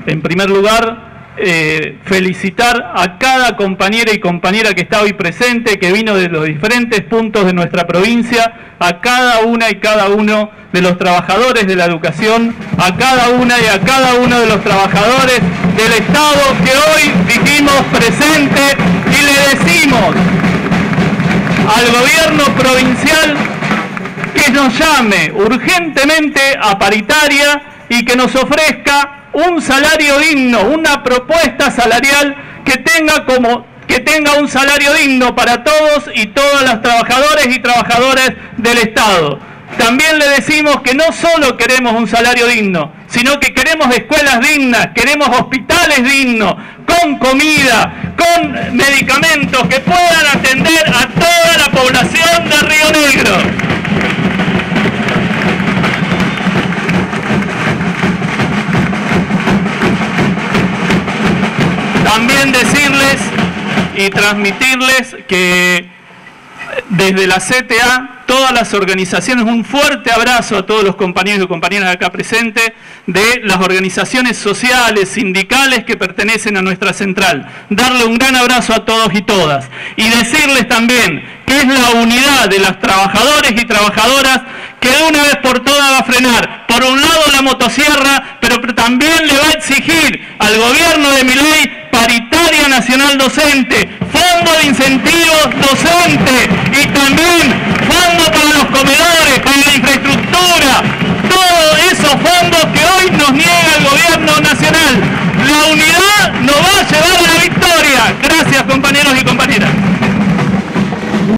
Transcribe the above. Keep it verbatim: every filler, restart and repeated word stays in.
en primer lugar, Eh, felicitar a cada compañera y compañera que está hoy presente, que vino de los diferentes puntos de nuestra provincia, a cada una y cada uno de los trabajadores de la educación, a cada una y a cada uno de los trabajadores del Estado que hoy dijimos presente, y le decimos al gobierno provincial que nos llame urgentemente a paritaria y que nos ofrezca un salario digno, una propuesta salarial que tenga como que tenga un salario digno para todos y todas las trabajadoras y trabajadores del Estado. También le decimos que no solo queremos un salario digno, sino que queremos escuelas dignas, queremos hospitales dignos, con comida, con medicamentos que puedan atender a toda la población de Río Negro. También decirles y transmitirles que desde la C T A, todas las organizaciones, un fuerte abrazo a todos los compañeros y compañeras acá presentes, de las organizaciones sociales, sindicales que pertenecen a nuestra central. Darle un gran abrazo a todos y todas. Y decirles también que es la unidad de los trabajadores y trabajadoras que de una vez por todas va a frenar, por un lado la motosierra, pero también le va a exigir al gobierno de Milei paritaria nacional docente, fondo de incentivos docente y también fondo